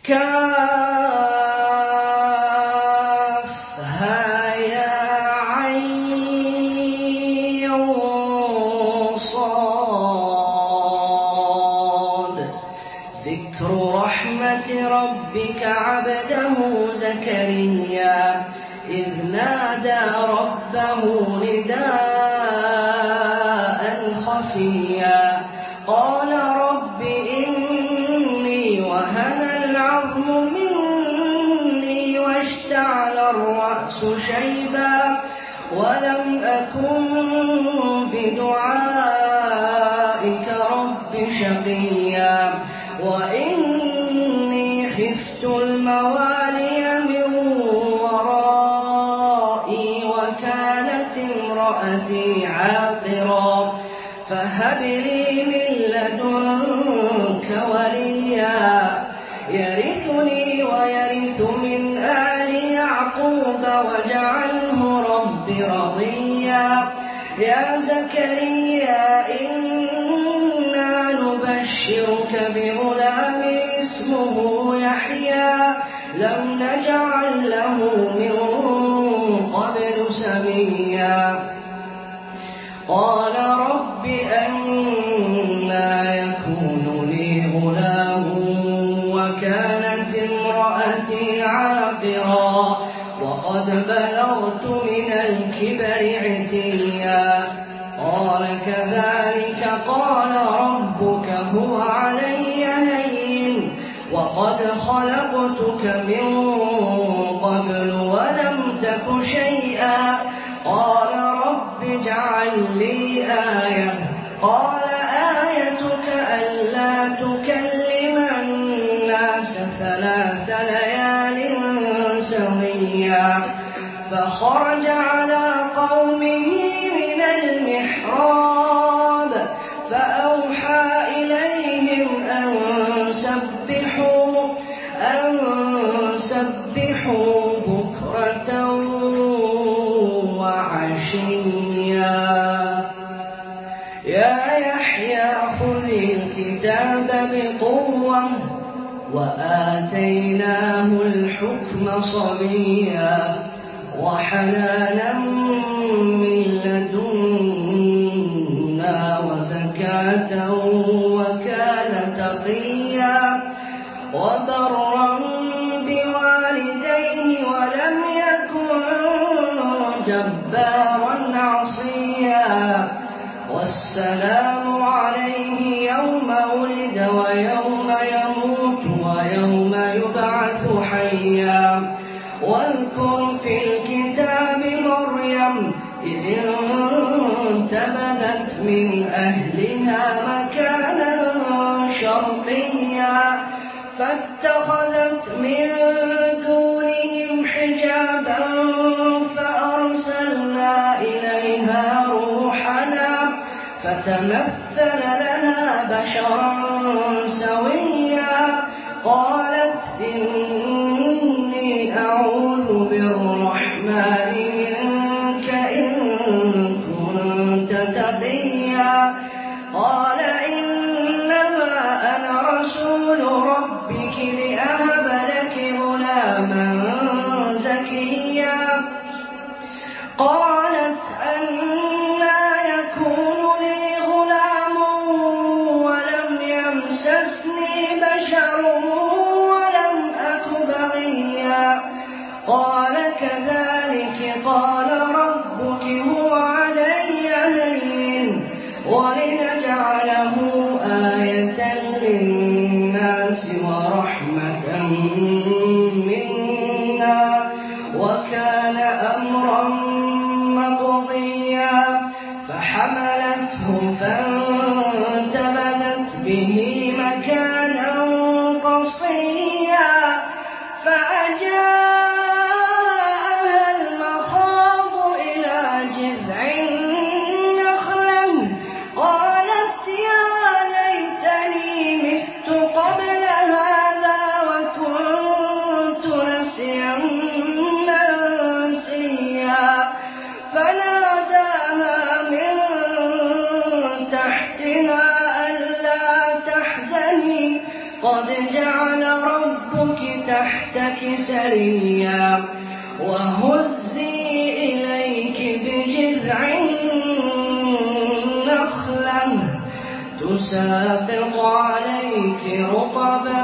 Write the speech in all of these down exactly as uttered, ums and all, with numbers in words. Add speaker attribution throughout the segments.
Speaker 1: كافها ذكر رحمة ربك عبده زكريا إذ نادى ربه نداء خفيا قال رب إني وهن العظم مني واشتعل الرأس شيبا ولم أكن بدعائك رب شقيا وإني خفت الموالي من ورائي وكانت امرأتي عاقرا فهب لي من لدنك وليا يرثني ويرث من آل يعقوب واجعله رب رضيا يا زكريا إنا نبشرك بغلام اسمه يحيى لم نجعل له من قبل سميا قال رب أنى يكون لي غلام وكانت امرأتي عاقرا وقد بلغت من الكبر عتيا قال كذلك قال ربك هو علي هين وقد خلقتك من قبل ولم تك شيئا قال رب اجعل لي آية قال آيتك ألا تكلم الناس ثلاث ليال سويا فخرج على قومه من المحراب فأوحى إليهم أن سبحوا أن سبحوا بكرة وعشيا يا يحيى خذ الكتاب بقوة وآتيناه الحكم صبيا وحنانا من لدنا وزكاة وكان تقيا وبرا بوالديه ولم يكن جبارا عصيا والسلام عليه يوم ولد ويوم يموت ويوم يبعث حيا واذكر في الكتاب مريم إذ انتبذت من أهلها مكانا شرقيا فاتخذت من دونهم حجابا فأرسلنا إليها روحنا فتمثل لها بشرا سويا قالت إني أعوذ بالرحمن منك إن كنت تقيا قال إنما أنا رسول ربك لأهب لك غلاما زكيا قالت أنى يكون لي غلام ولم يمسسني بشر ولم أك بغيا قال كذلك قال ربك هو علي هين ولنجعله آية للناس ورحمة منا وكان أمرا مقضيا فحملته فانتبذت به مكانا قصيا فأجاءها المخاض إلى جذع النخلة قالت يا ليتني مت قبل هذا وكنت نسيا منسيا فناداها من تحتها ألا تحزني قد جعل ربك سَرِيًّا وَهُزِّي إِلَيْكِ بِجِذْعِ النَّخْلَةِ تُسَاقِطْ عَلَيْكِ رُطَبًا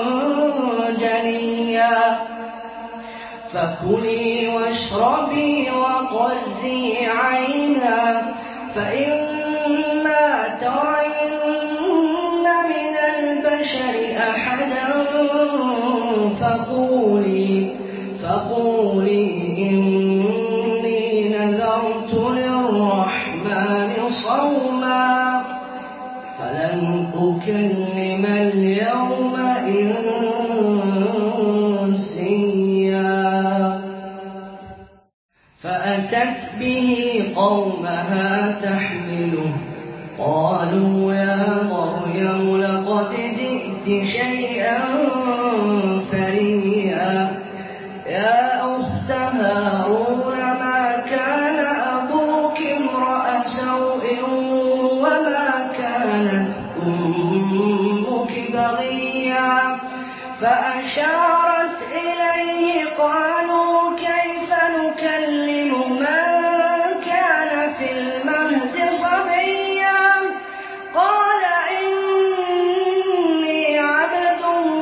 Speaker 1: جَنِيًّا فَكُلِي وَاشْرَبِي وَقَرِّي عَيْنًا فَإِمَّا تَرَيِنَّ مِنَ الْبَشَرِ أَحَدًا فَقُولِي فَقُولِي إِنِّي نَذَرْتُ لِلرَّحْمَٰنِ صَوْمًا فَلَنْ أُكَلِّمَ الْيَوْمَ إِنسِيًّا فَأَتَتْ بِهِ قَوْمَهَا تَحْمِلُهُ قَالُوا يَا مَرْيَمُ لَقَدْ جِئْتِ شَيْئًا فَرِيًّا يَا أُخْتَ هَارُونَ مَا كَانَ أَبُوكِ امْرَأَ سَوْءٍ وَمَا كَانَتْ أُمُّكِ بَغِيًّا فَأَشَارَتْ إِلَيْهِ قَالُوا كَيْفَ نُكَلِّمُ مَن كَانَ فِي الْمَهْدِ صَبِيًّا قَالَ إِنِّي عَبْدُ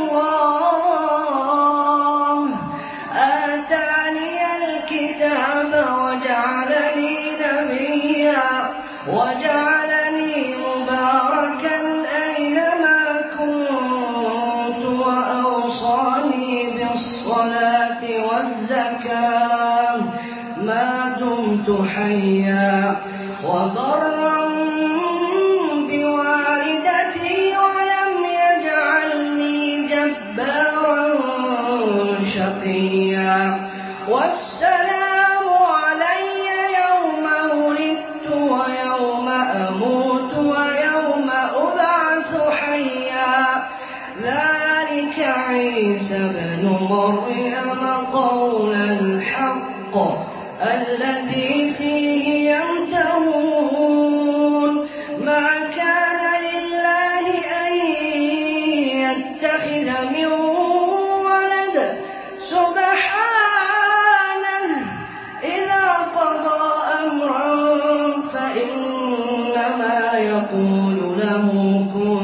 Speaker 1: اللَّهِ آتَانِيَ الْكِتَابَ وَجَعَلَنِي نَبِيًّا وَجَعَلَنِي مُبَارَكًا أَيْنَمَا كُنتُ وَأَوْصَانِي بِالصَّلَاةِ وَالزَّكَاةِ مَا دُمْتُ حَيًّا وَبَرًّا بِوَالِدَتِي وَلَمْ يَجْعَلْنِي جَبَّارًا شَقِيًّا وَالسَّلَامُ عَلَيَّ يَوْمَ وُلِدتُّ وَيَوْمَ أَمُوتُ وَيَوْمَ أُبْعَثُ حَيًّا ذَٰلِكَ عِيسَى ابْنُ مَرْيَمَ قَوْلَ الْحَقِّ الَّذِي فِيهِ يَمْتَرُونَ مَا كَانَ لِلَّهِ أَن يَتَّخِذَ مِن وَلَدٍ سُبْحَانَهُ إِذَا قَضَىٰ أَمْرًا فَإِنَّمَا يَقُولُ لَهُ كُن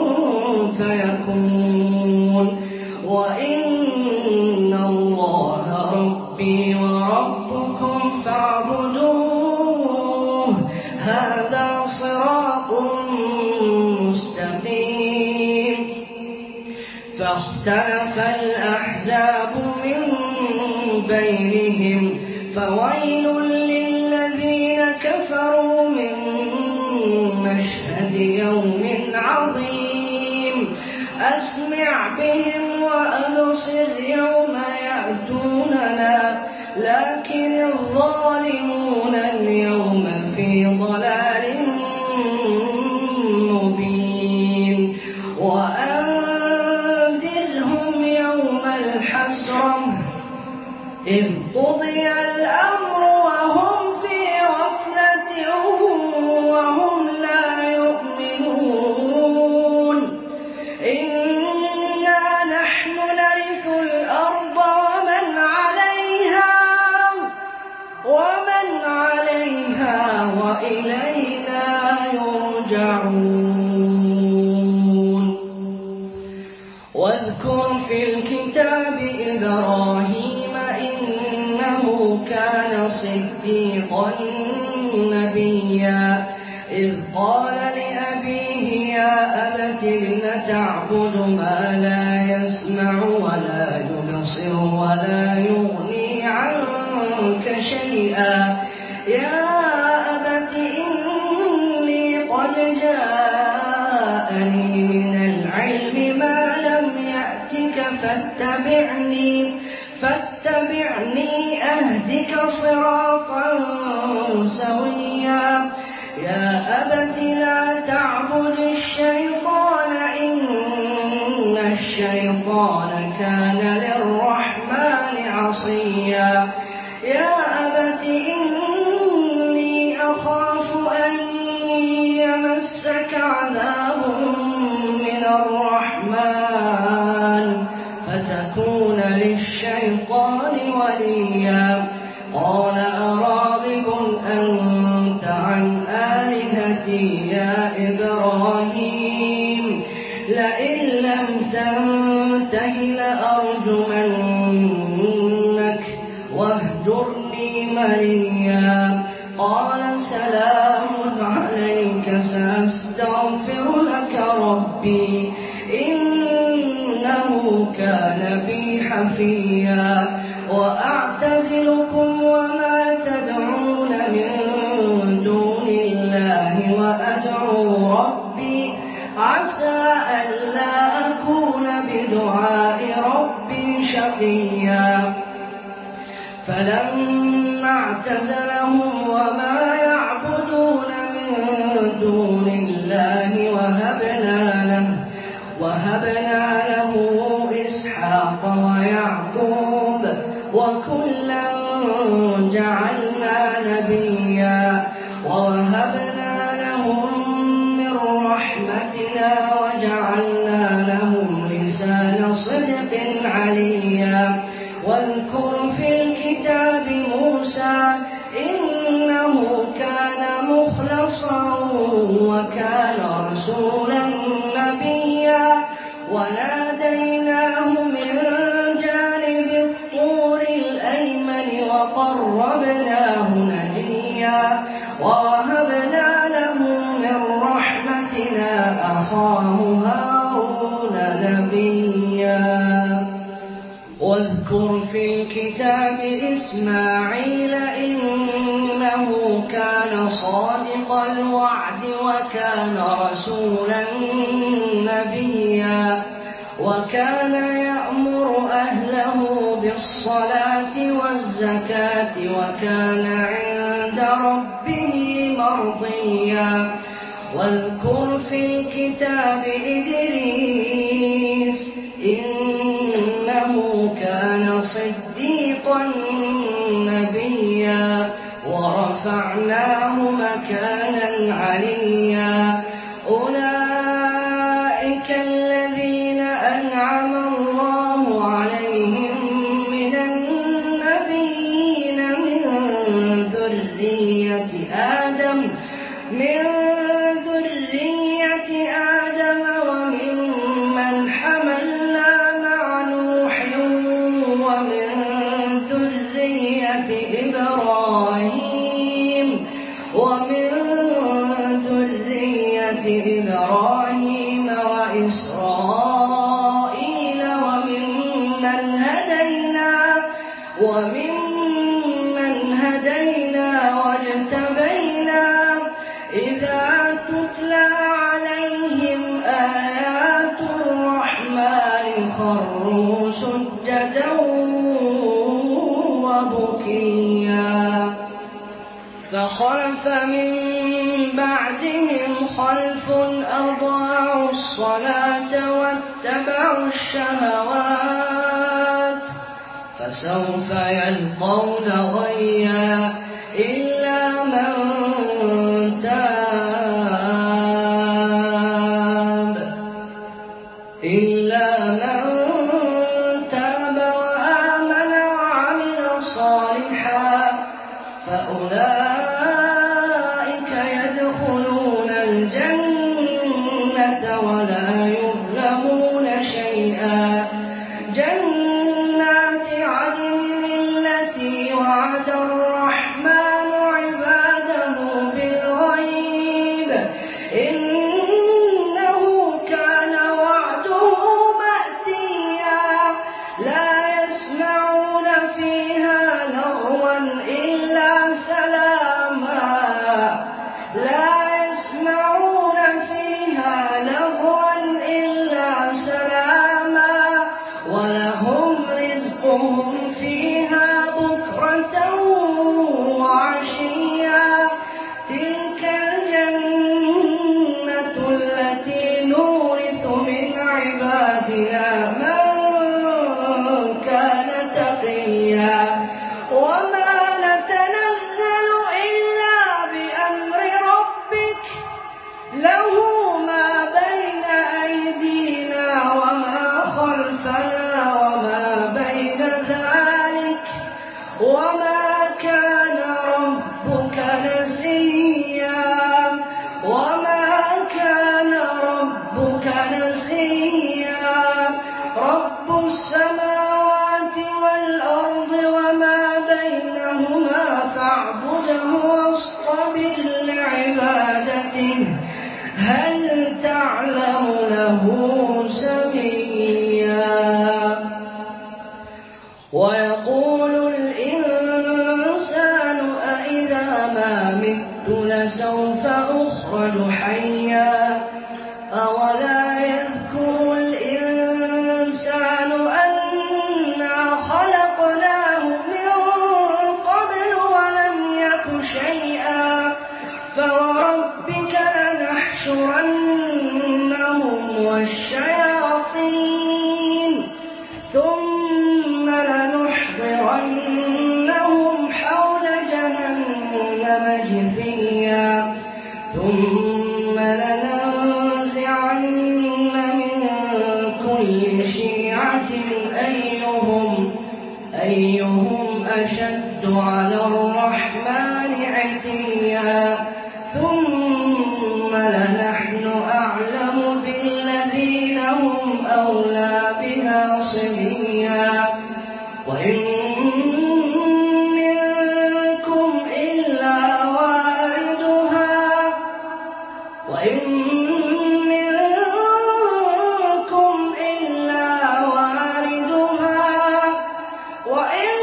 Speaker 1: فَيَكُونُ وَإِنَّ اللَّهَ رَبِّي وَرَبُّكُمْ فَاعْبُدُوهُ هَٰذَا صِرَاطٌ مُّسْتَقِيمٌ فَاخْتَلَفَ الْأَحْزَابُ مِن بَيْنِهِمْ فَوَيْلٌ لِّلَّذِينَ كَفَرُوا مِن مَّشْهَدِ يَوْمٍ عَظِيمٍ أَسْمِعْ بِهِمْ وَأَبْصِرْ يَوْمَ يَأْتُونَنَا لَٰكِنِ الظَّالِمُونَ الْيَوْمَ فِي ضَلَالٍ مُّبِينٍ وَأَنذِرْهُمْ يَوْمَ الْحَسْرَةِ إِذْ قُضِيَ الْأَمْرُ وَهُمْ فِي غَفْلَةٍ وَهُمْ لَا يُؤْمِنُونَ إِنَّا نَحْنُ نَرِثُ الْأَرْضَ وَمَنْ عَلَيْهَا وَإِلَيْنَا يُرْجَعُونَ وَاذْكُرْ فِي الْكِتَابِ إِبْرَاهِيمَ إِنَّهُ كَانَ صِدِّيقًا نَّبِيًّا إِذْ قَالَ لِأَبِيهِ يَا أَبَتِ لِمَ تَعْبُدُ مَا لَا يَسْمَعُ وَلَا يُبْصِرُ وَلَا يُغْنِي عَنكَ شَيْئًا يَا أَبَتِ إِنِّي قَدْ جَاءَنِي مِنَ الْعِلْمِ مَا لَمْ يَأْتِكَ فَاتَّبِعْنِي أَهْدِكَ صِرَاطًا سَوِيًّا يَا أَبَتِ لَا تَعْبُدِ الشَّيْطَانَ إِنَّ الشَّيْطَانَ كَانَ لِلرَّحْمَٰنِ عَصِيًّا يَا أَبَتِ إِنِّي أَخَافُ أَن يَمَسَّكَ عَذَابٌ مِّنَ الرَّحْمَٰنِ فَتَكُونَ أكون للشيطان وليا قال أراغب أنت عن آلهتي يا إبراهيم لئن لم تنته لأرجمنك واهجرني مليا قال سلام عليك سأستغفر لك ربي إنه كان بي حفيا وأعتزلكم وما تدعون من دون الله وأدعو ربي عسى ألا أكون بدعاء ربي شقيا فلما اعتزلهم وما يعبدون من دون الله وهبنا له, وهبنا له إسحاق ويعقوب وكلا جعلنا نبيا ووهبنا لهم من رحمتنا وجعلنا لهم لسان صدق عليا واذكر في الكتاب موسى إنه كان مخلصا وكان رسولا نبيا وناديناه من جانب الطور الأيمن وقربناه نجيا ووهبنا له من رحمتنا أخاه هارون نبيا واذكر في الكتاب إسماعيل إنه كان صادق الوعد وكان رسولا نبيا وكان يأمر أهله بالصلاة والزكاة وكان عند ربه مرضيا واذكر في الكتاب إدريس إنه كان صديقا نبيا ورفعناه مكانا عليا أولئك الذين أنعم الله عليهم من النبيين من ذرية آدم من ذرية آدم وممن حملنا مع نوح ومن ذرية إبراهيم ومن ذرية إبراهيم وإسرائيل وممن هدينا وممن هدينا واجتبينا إذا تتلى عليهم آيات الرحمن خروا سجدا وبكيا فخلف من بعدهم خلف أضاعوا الصلاة واتبعوا الشهوات فسوف يلقون غيا إلا من تاب إلا من تاب وآمن وعمل صالحا فأولئك يدخلون الجنة ولا يظلمون شيئا جنات عدن التي وعد الرحمن عباده بالغيب إنه كان وعده مأتيا لا يسمعون فيها لغوا إلا سلاما لا يسمعون فيها لغوا إلا سلاما ولهم رزقهم فيها بكرة وعشيا تلك الجنة التي نورث من عبادنا من كان تقيا وما نتنزل إلا بأمر ربك له ما بين أيدينا وما خلفنا وما ويقول الإنسان أإذا ما مت لسوف أخرج حيا أولا يذكر الإنسان أنا خلقناه من قبل ولم يك شيئا فوربك لنحشرنهم والشياطين ثم لنحضرنهم حول جهنم جثيا ثم لننزعن من كل شيعة أيهم, أيهم أشد على الرحمن عتيا ثم لنحن أعلم بالذين هم أولى بها صليا وإن منكم إلا واردها وإن منكم إلا واردها وإن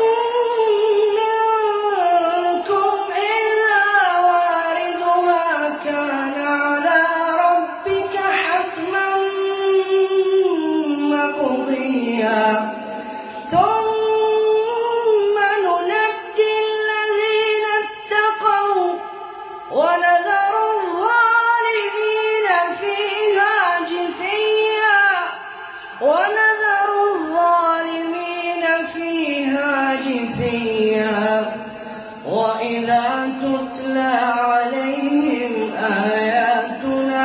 Speaker 1: منكم إلا واردها كان على ربك حتما مقضيا ثم ننجي الذين اتقوا ونذر الظالمين فيها جثيا ونذر الظالمين فيها جثيا وإذا تتلى عليهم آياتنا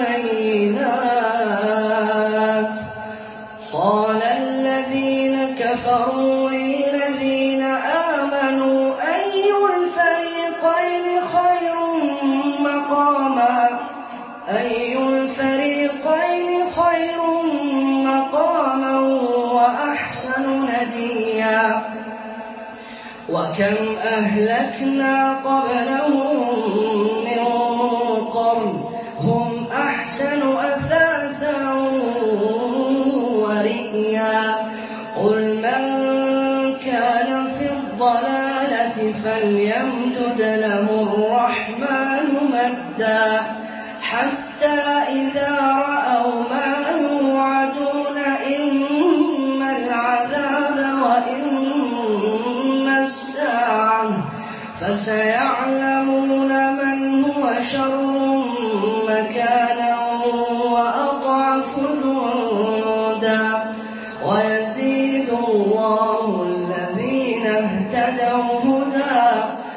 Speaker 1: بينات قال الذين كفروا للذين آمنوا أي الفريقين خير مقاما أي الفريقين خير مقاما وأحسن نديا وكم أهلكنا قبلهم من قرن هم أحسن أثاثا ورئيا قل من كان في الضلالة فليمدد له الرحمن مدا حتى إذا رأوا ما يوعدون إما العذاب وإما الساعة فسيعلمون من هو شر مكانا وأضعف جندا ويزيد الله الذين اهتدوا هدى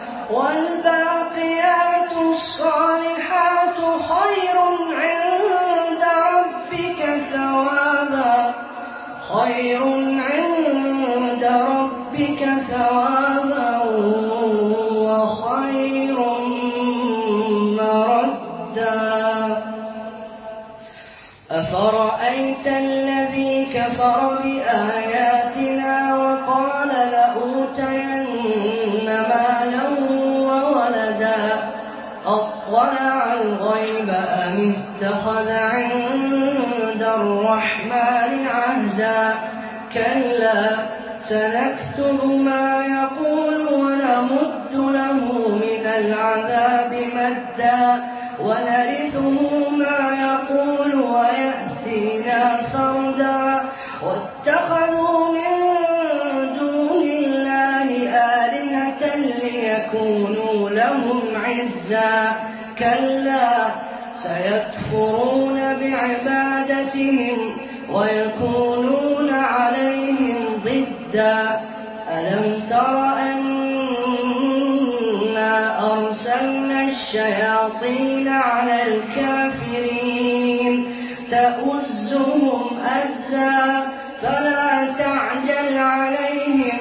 Speaker 1: والباقيات الصالحات خير عند ربك ثوابا خير عند ربك ثوابا وخير مردا أفرأيت الذي كفر بآياتنا وقال لأوتين مالا وولدا أطلع الغيب أم اتخذ عند الرحمن عهدا كلا سنكتب ما يقول ونمد له من العذاب مدا ونرثه ما يقول ويأتينا فردا واتخذوا من دون الله آلهة ليكونوا لهم عزا كلا سيكفرون بعبادتهم ويكونون عليهم ضدا ألم تر أنا أرسلنا الشياطين على الكافرين تؤزهم أزا فلا تعجل عليهم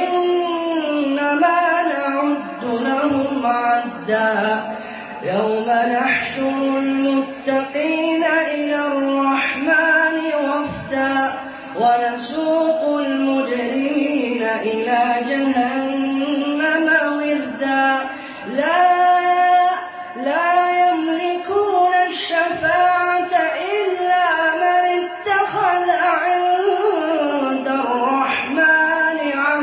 Speaker 1: إنما نعد لهم عدا يوم نحشر المتقين إلى الرحمن وفدا ونسوق المجرمين إلى جهنم وردا لا لا يملكون الشفاعة إلا من اتخذ عند الرحمن عهدا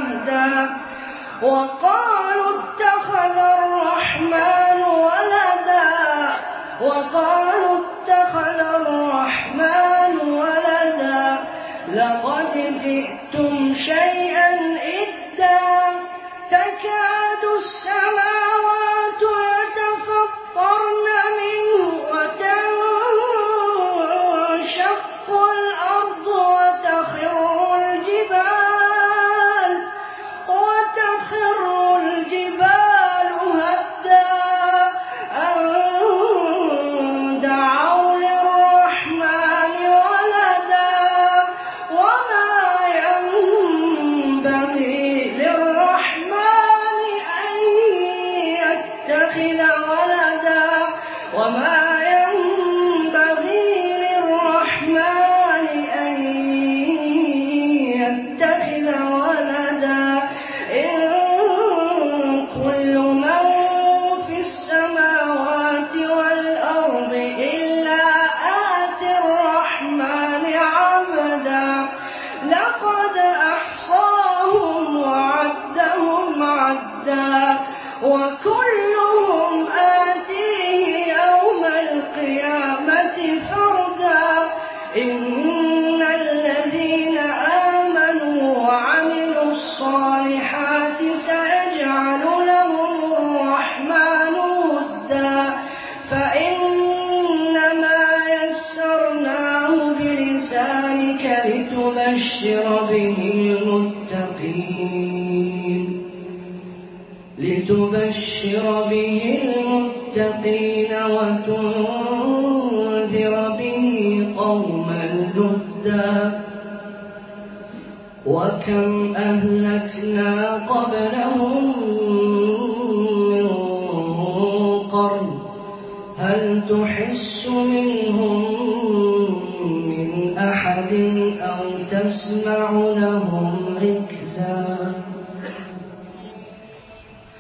Speaker 1: ذلك لتبشر به المتقين لتبشر به المتقين وتنذر به قوما لدا وكم أهلكنا قبلهم من قرن هل تحس منهم من أحد أو تسمع لهم ركزا